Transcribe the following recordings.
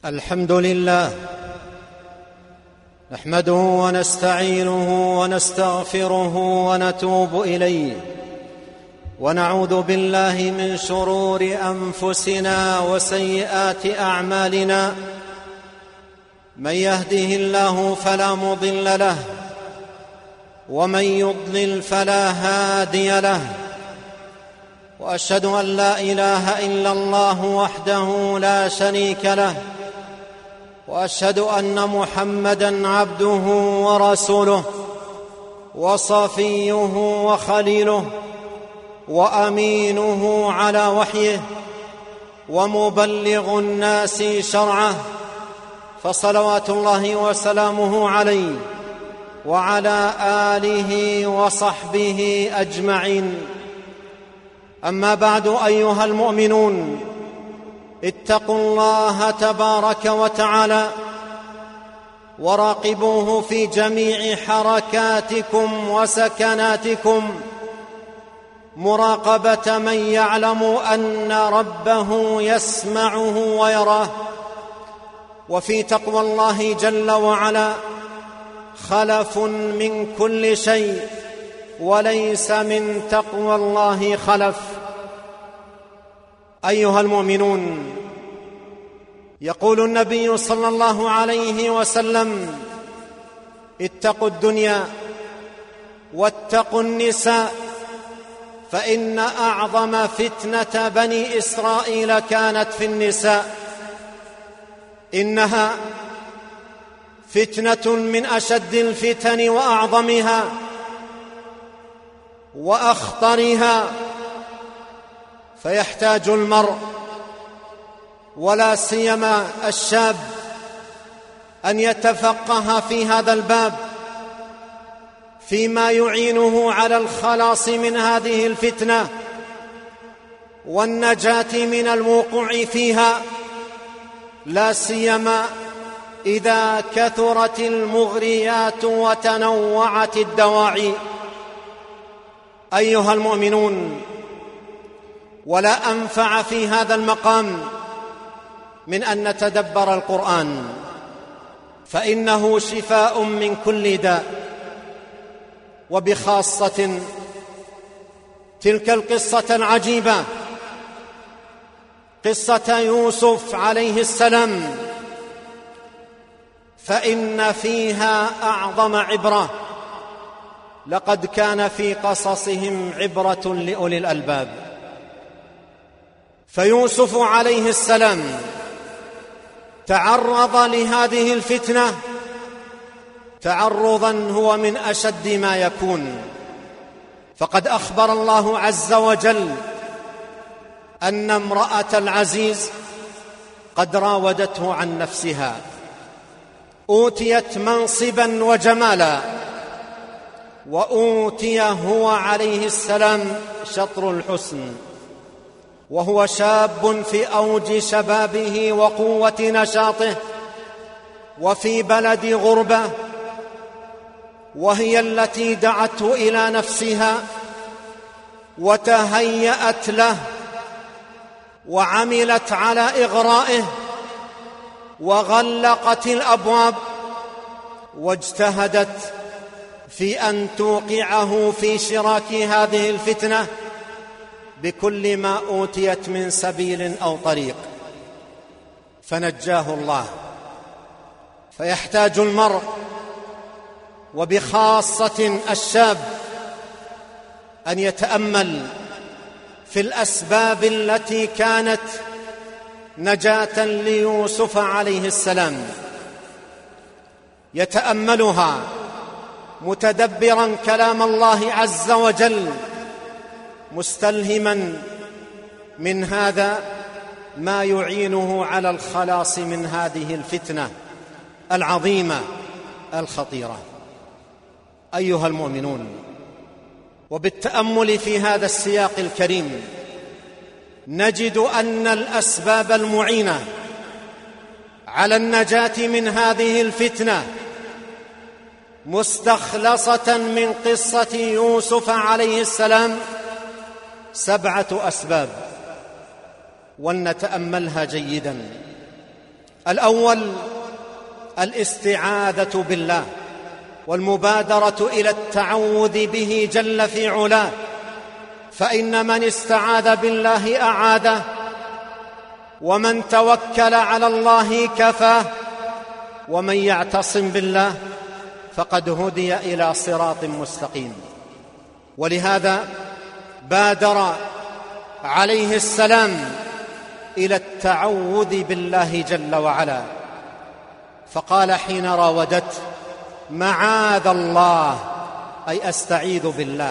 الحمد لله نحمده ونستعينه ونستغفره ونتوب إليه، ونعوذ بالله من شرور أنفسنا وسيئات أعمالنا. من يهده الله فلا مضل له، ومن يضلل فلا هادي له، وأشهد أن لا إله إلا الله وحده لا شريك له، وأشهد أن محمدًا عبده ورسوله وصفيه وخليله وأمينه على وحيه ومبلغ الناس شرعه، فصلوات الله وسلامه عليه وعلى آله وصحبه أجمعين. أما بعد، أيها المؤمنون، اتقوا الله تبارك وتعالى وراقبوه في جميع حركاتكم وسكناتكم مراقبة من يعلم أن ربه يسمعه ويراه. وفي تقوى الله جل وعلا خلف من كل شيء، وليس من تقوى الله خلف. أيها المؤمنون، يقول النبي صلى الله عليه وسلم: اتقوا الدنيا واتقوا النساء، فإن أعظم فتنة بني إسرائيل كانت في النساء. إنها فتنة من أشد الفتن وأعظمها وأخطرها، فيحتاج المرء ولا سيما الشاب أن يتفقه في هذا الباب فيما يعينه على الخلاص من هذه الفتنة والنجاة من الوقوع فيها، لا سيما إذا كثرت المغريات وتنوعت الدواعي. أيها المؤمنون، ولا أنفع في هذا المقام من أن نتدبر القرآن، فإنه شفاء من كل داء، وبخاصة تلك القصة العجيبة، قصة يوسف عليه السلام، فإن فيها أعظم عبرة. لقد كان في قصصهم عبرة لأولي الألباب. فيوسف عليه السلام تعرض لهذه الفتنة تعرضا هو من أشد ما يكون، فقد أخبر الله عز وجل أن امرأة العزيز قد راودته عن نفسها، أوتيت منصبا وجمالا، وأوتي هو عليه السلام شطر الحسن، وهو شاب في أوج شبابه وقوة نشاطه، وفي بلد غربة، وهي التي دعته إلى نفسها وتهيأت له وعملت على إغرائه وغلقت الأبواب واجتهدت في أن توقعه في شراك هذه الفتنة بكل ما أوتيت من سبيل أو طريق، فنجاه الله. فيحتاج المرء وبخاصة الشاب أن يتأمل في الأسباب التي كانت نجاة ليوسف عليه السلام، يتأملها متدبرا كلام الله عز وجل، مستلهما من هذا ما يعينه على الخلاص من هذه الفتنة العظيمة الخطيرة. أيها المؤمنون، وبالتأمل في هذا السياق الكريم نجد أن الأسباب المعينة على النجاة من هذه الفتنة مستخلصة من قصة يوسف عليه السلام 7 أسباب، ولنتأملها جيدا. الأول الاستعاذة بالله والمبادرة إلى التعوذ به جل في علاه، فإن من استعاذ بالله أعاذه، ومن توكل على الله كفاه، ومن يعتصم بالله فقد هدي إلى صراط مستقيم. ولهذا بادر عليه السلام إلى التعوذ بالله جل وعلا، فقال حين راودته: معاذ الله، أي أستعيذ بالله.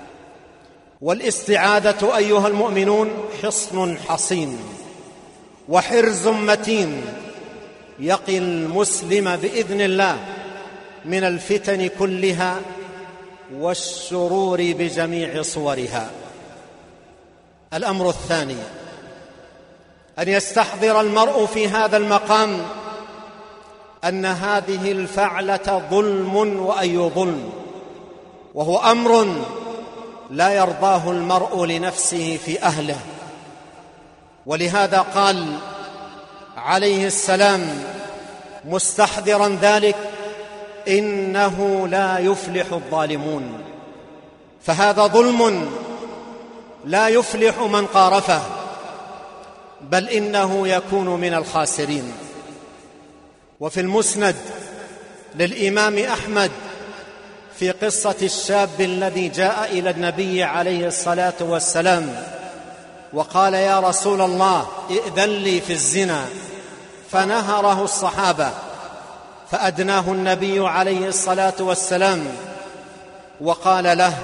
والاستعاذة أيها المؤمنون حصن حصين وحرز متين يقي المسلم بإذن الله من الفتن كلها والشرور بجميع صورها. الأمر الثاني أن يستحضر المرء في هذا المقام أن هذه الفعلة ظلم، وأي ظلم، وهو أمر لا يرضاه المرء لنفسه في أهله. ولهذا قال عليه السلام مستحضرا ذلك: إنه لا يفلح الظالمون. فهذا ظلم لا يفلح من قارفه، بل إنه يكون من الخاسرين. وفي المسند للإمام أحمد في قصة الشاب الذي جاء إلى النبي عليه الصلاة والسلام وقال: يا رسول الله، ائذن لي في الزنا، فنهره الصحابة، فأدناه النبي عليه الصلاة والسلام وقال له: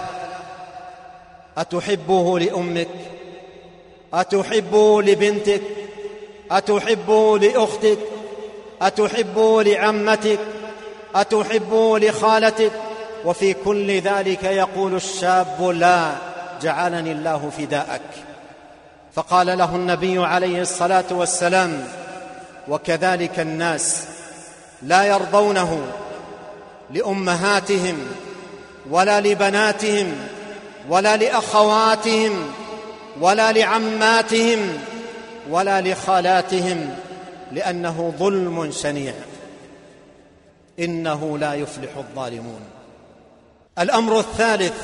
أتحبه لأمك؟ أتحبه لبنتك؟ أتحبه لأختك؟ أتحبه لعمتك؟ أتحبه لخالتك؟ وفي كل ذلك يقول الشاب: لا، جعلني الله فداءك. فقال له النبي عليه الصلاة والسلام: وكذلك الناس لا يرضونه لأمهاتهم ولا لبناتهم ولا لأخواتهم ولا لعماتهم ولا لخالاتهم، لأنه ظلم شنيع. إنه لا يفلح الظالمون. الأمر الثالث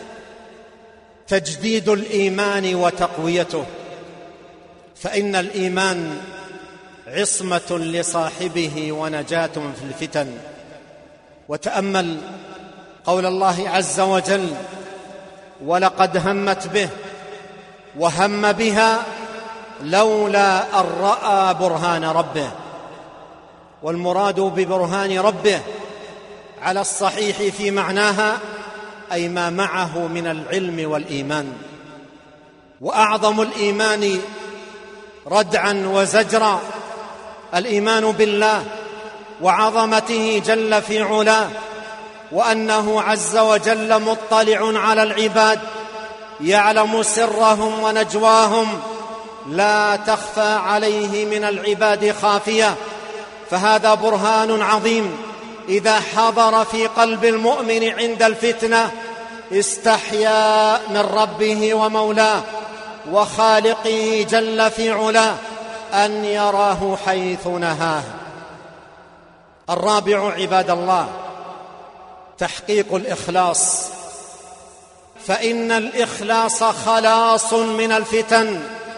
تجديد الإيمان وتقويته، فإن الإيمان عصمة لصاحبه ونجاة في الفتن. وتأمل قول الله عز وجل: ولقد همت به وهم بها لولا أن رأى برهان ربه. والمراد ببرهان ربه على الصحيح في معناها أي ما معه من العلم والإيمان. وأعظم الإيمان ردعا وزجرا الإيمان بالله وعظمته جل في علاه، وأنه عز وجل مطلع على العباد يعلم سرهم ونجواهم، لا تخفى عليه من العباد خافية. فهذا برهان عظيم إذا حضر في قلب المؤمن عند الفتنة استحيا من ربه ومولاه وخالقه جل في علاه أن يراه حيث نهاه. الرابع عباد الله تحقيق الإخلاص، فإن الإخلاص خلاص من الفتن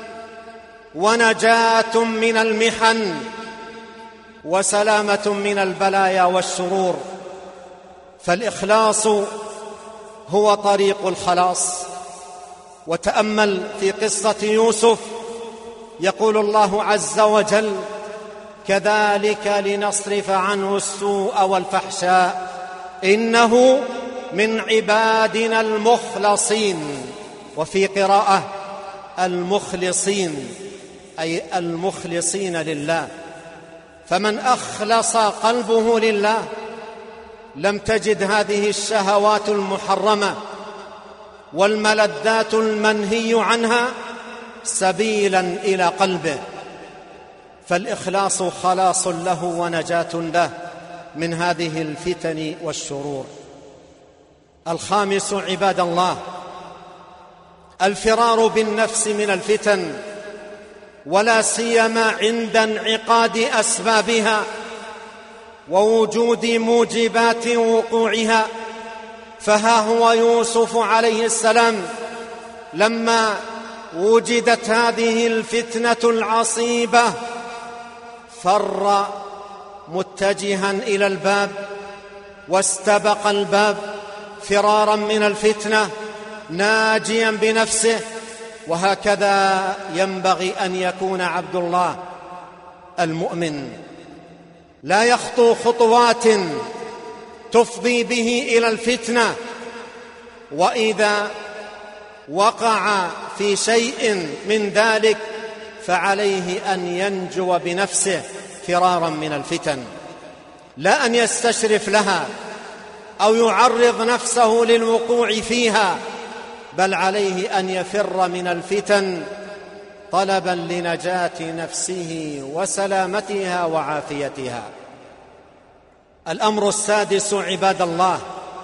ونجاة من المحن وسلامة من البلايا والشرور. فالإخلاص هو طريق الخلاص. وتأمل في قصة يوسف، يقول الله عز وجل: كذلك لنصرف عنه السوء والفحشاء إنه من عبادنا المخلصين. وفي قراءة المخلصين، أي المخلصين لله. فمن أخلص قلبه لله لم تجد هذه الشهوات المحرمة والملذات المنهي عنها سبيلا إلى قلبه. فالإخلاص خلاص له ونجاة له من هذه الفتن والشرور. الخامس عباد الله الفرار بالنفس من الفتن ولا سيما عند انعقاد أسبابها ووجود موجبات وقوعها. فها هو يوسف عليه السلام لما وجدت هذه الفتنة العصيبة فر متجها إلى الباب واستبق الباب فرارا من الفتنة ناجيا بنفسه. وهكذا ينبغي أن يكون عبد الله المؤمن، لا يخطو خطوات تفضي به إلى الفتنة، وإذا وقع في شيء من ذلك فعليه أن ينجو بنفسه فرارا من الفتن، لا أن يستشرف لها أو يعرض نفسه للوقوع فيها، بل عليه أن يفر من الفتن طلبا لنجاة نفسه وسلامتها وعافيتها. الأمر السادس عباد الله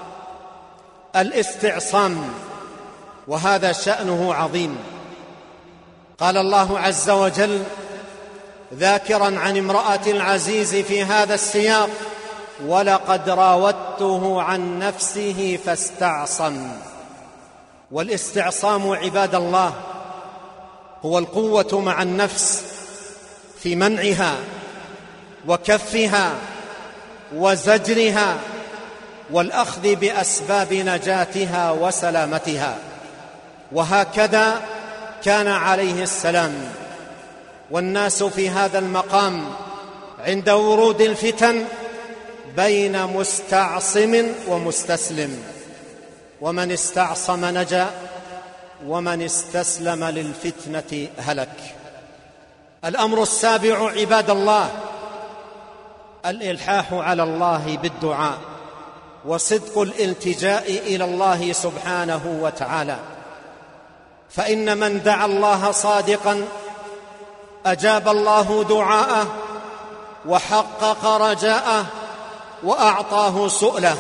الاستعصام، وهذا شأنه عظيم. قال الله عز وجل ذاكرا عن امرأة العزيز في هذا السياق: ولقد راودته عن نفسه فاستعصم. والاستعصام عباد الله هو القوة مع النفس في منعها وكفها وزجرها والأخذ بأسباب نجاتها وسلامتها. وهكذا كان عليه السلام والناس في هذا المقام عند ورود الفتن بين مستعصم ومستسلم، ومن استعصم نجا ومن استسلم للفتنة هلك. الأمر السابع عباد الله الإلحاح على الله بالدعاء وصدق الالتجاء إلى الله سبحانه وتعالى، فإن من دعا الله صادقا أجاب الله دعاءه وحقق رجاءه وأعطاه سؤله.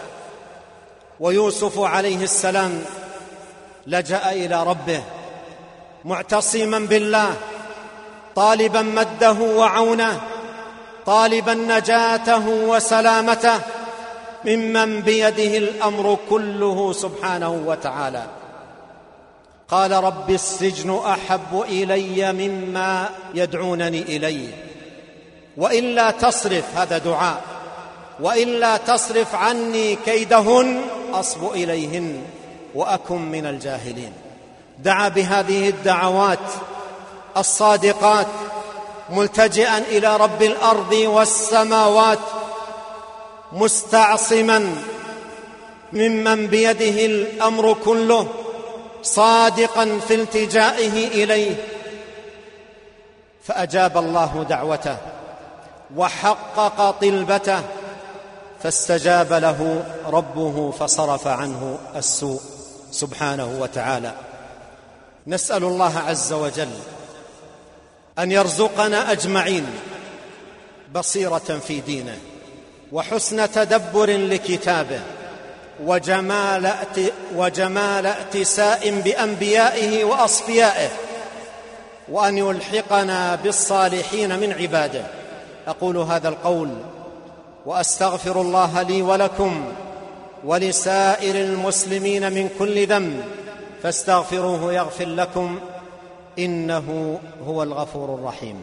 ويوسف عليه السلام لجأ إلى ربه معتصما بالله، طالبا مده وعونه، طالبا نجاته وسلامته ممن بيده الأمر كله سبحانه وتعالى. قال: رب السجن أحب إلي مما يدعونني إليه، وإلا تصرف، هذا دعاء، وإلا تصرف عني كيدهن أصب إليهن وأكن من الجاهلين. دعا بهذه الدعوات الصادقات ملتجئا إلى رب الأرض والسماوات، مستعصما ممن بيده الأمر كله، صادقا في التجائه إليه، فأجاب الله دعوته وحقق طلبته، فاستجاب له ربه فصرف عنه السوء سبحانه وتعالى. نسأل الله عز وجل أن يرزقنا أجمعين بصيرة في دينه وحسن تدبر لكتابه وجمال ائتساء بأنبيائه وأصفيائه، وأن يلحقنا بالصالحين من عباده. أقول هذا القول وأستغفر الله لي ولكم ولسائر المسلمين من كل ذنب، فاستغفروه يغفر لكم، إنه هو الغفور الرحيم.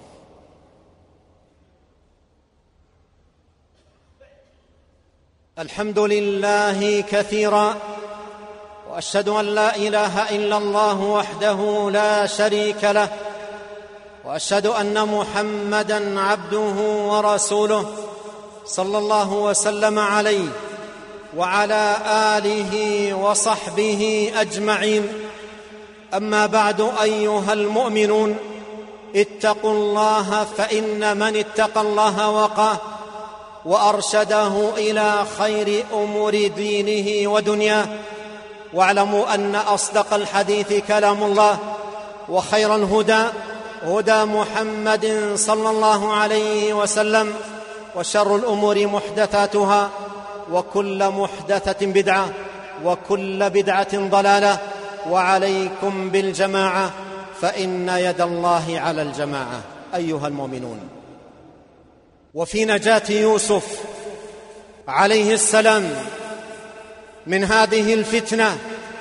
الحمد لله كثيرا، وأشهد أن لا إله إلا الله وحده لا شريك له، وأشهد أن محمدًا عبده ورسوله صلى الله وسلم عليه وعلى آله وصحبه أجمعين. أما بعد، أيها المؤمنون، اتقوا الله، فإن من اتقى الله وقاه وأرشده إلى خير أمور دينه ودنياه. واعلموا أن أصدق الحديث كلام الله، وخير الهدى هدى محمد صلى الله عليه وسلم، وشر الأمور محدثاتها، وكل محدثة بدعة، وكل بدعة ضلالة. وعليكم بالجماعة، فإن يد الله على الجماعة أيها المؤمنون. وفي نجاة يوسف عليه السلام من هذه الفتنة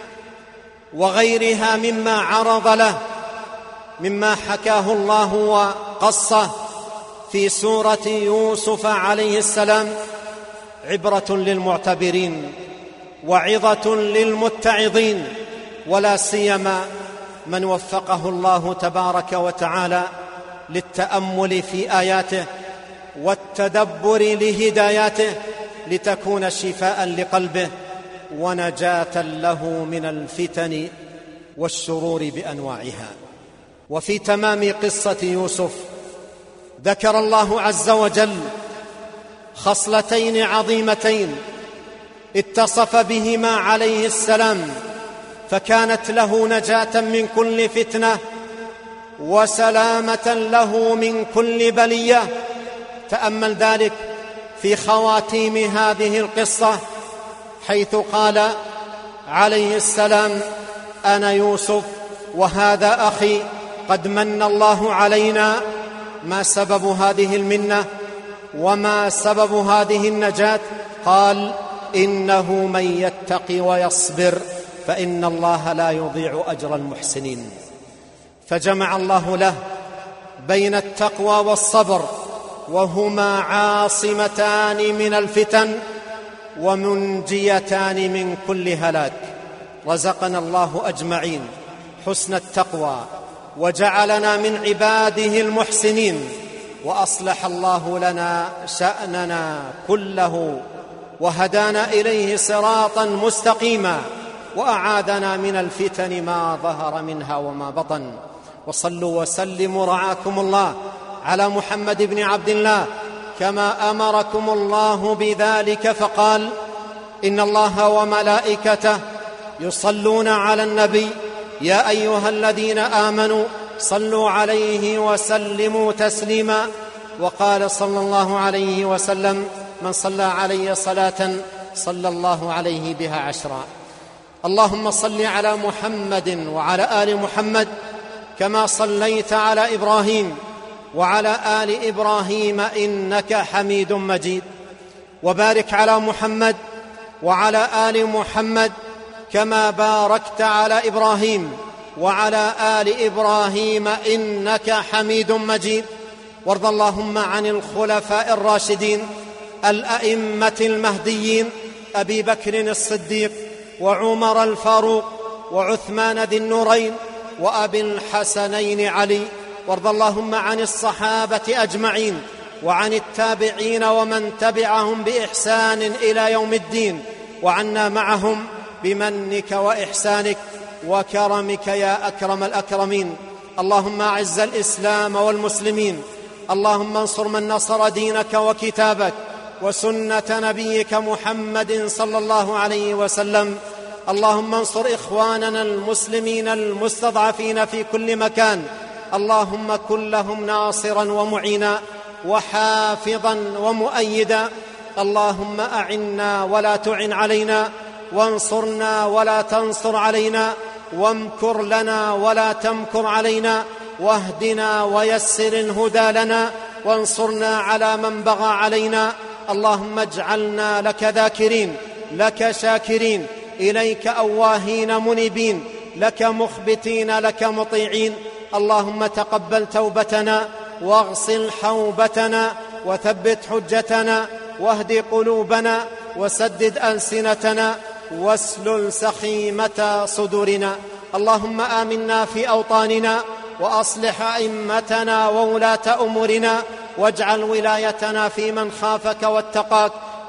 وغيرها مما عرض له مما حكاه الله وقصه في سورة يوسف عليه السلام عبرة للمعتبرين وعظة للمتعظين، ولا سيما من وفقه الله تبارك وتعالى للتأمل في آياته والتدبر لهداياته لتكون شفاء لقلبه ونجاة له من الفتن والشرور بأنواعها. وفي تمام قصة يوسف ذكر الله عز وجل خصلتين عظيمتين اتصف بهما عليه السلام فكانت له نجاة من كل فتنة وسلامة له من كل بلية. تأمل ذلك في خواتيم هذه القصة، حيث قال عليه السلام: أنا يوسف وهذا أخي قد من الله علينا. ما سبب هذه المنة وما سبب هذه النجاة؟ قال: إنه من يتقي ويصبر فإن الله لا يضيع أجر المحسنين. فجمع الله له بين التقوى والصبر، وهما عاصمتان من الفتن ومنجيتان من كل هلاك. رزقنا الله أجمعين حسن التقوى وجعلنا من عباده المحسنين، وأصلح الله لنا شأننا كله وهدانا إليه صراطا مستقيما، وأعاذنا من الفتن ما ظهر منها وما بطن. وصلوا وسلموا رعاكم الله على محمد بن عبد الله كما أمركم الله بذلك، فقال: إن الله وملائكته يصلون على النبي يا أيها الذين آمنوا صلوا عليه وسلموا تسليما. وقال صلى الله عليه وسلم: من صلى علي صلاة صلى الله عليه بها 10. اللهم صل على محمد وعلى آل محمد كما صليت على إبراهيم وعلى آل إبراهيم إنك حميد مجيد، وبارك على محمد وعلى آل محمد كما باركت على إبراهيم وعلى آل إبراهيم إنك حميد مجيد. وارض اللهم عن الخلفاء الراشدين الأئمة المهديين أبي بكر الصديق وعمر الفاروق وعثمان ذي النورين وأبي الحسنين علي. وارض اللهم عن الصحابة أجمعين وعن التابعين ومن تبعهم بإحسان إلى يوم الدين، وعنا معهم بمنك وإحسانك وكرمك يا أكرم الأكرمين. اللهم أعز الإسلام والمسلمين، اللهم انصر من نصر دينك وكتابك وسنة نبيك محمد صلى الله عليه وسلم. اللهم انصر إخواننا المسلمين المستضعفين في كل مكان، اللهم كن لهم ناصرا ومعينا وحافظا ومؤيدا. اللهم أعنا ولا تعن علينا، وانصرنا ولا تنصر علينا، وامكر لنا ولا تمكر علينا، واهدنا ويسر الهدى لنا، وانصرنا على من بغى علينا. اللهم اجعلنا لك ذاكرين، لك شاكرين، إليك أواهين منيبين، لك مخبتين، لك مطيعين. اللهم تقبل توبتنا واغسل حوبتنا وثبت حجتنا واهد قلوبنا وسدد ألسنتنا واسلل سخيمة صدورنا. اللهم آمنا في أوطاننا وأصلح أئمتنا وولاة أمورنا، واجعل ولايتنا في من خافك واتقاك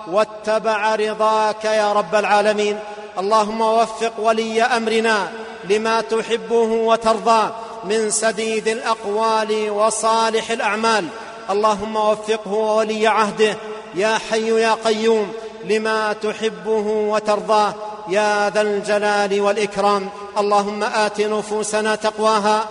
واتبع رضاك يا رب العالمين. اللهم وفق ولي أمرنا لما تحبه وترضى من سديد الأقوال وصالح الأعمال. اللهم وفقه وولي عهده يا حي يا قيوم لما تحبه وترضاه يا ذا الجلال والإكرام. اللهم آت نفوسنا تقواها،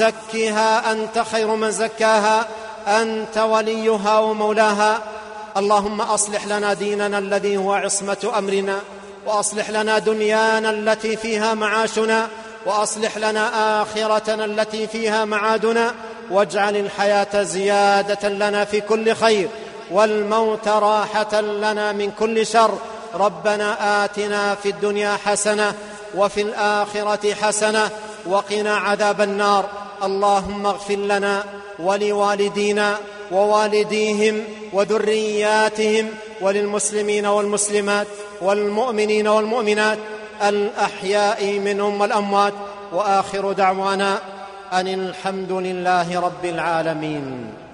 زكها أنت خير من زكاها، أنت وليها ومولاها. اللهم أصلح لنا ديننا الذي هو عصمة أمرنا، وأصلح لنا دنيانا التي فيها معاشنا، وأصلح لنا آخرتنا التي فيها معادنا، واجعل الحياة زيادة لنا في كل خير، والموت راحة لنا من كل شر. ربنا آتنا في الدنيا حسنة وفي الآخرة حسنة وقنا عذاب النار. اللهم اغفر لنا ولوالدينا ووالديهم وذرياتهم وللمسلمين والمسلمات والمؤمنين والمؤمنات الأحياء منهم والأموات. وآخر دعوانا أن الحمد لله رب العالمين.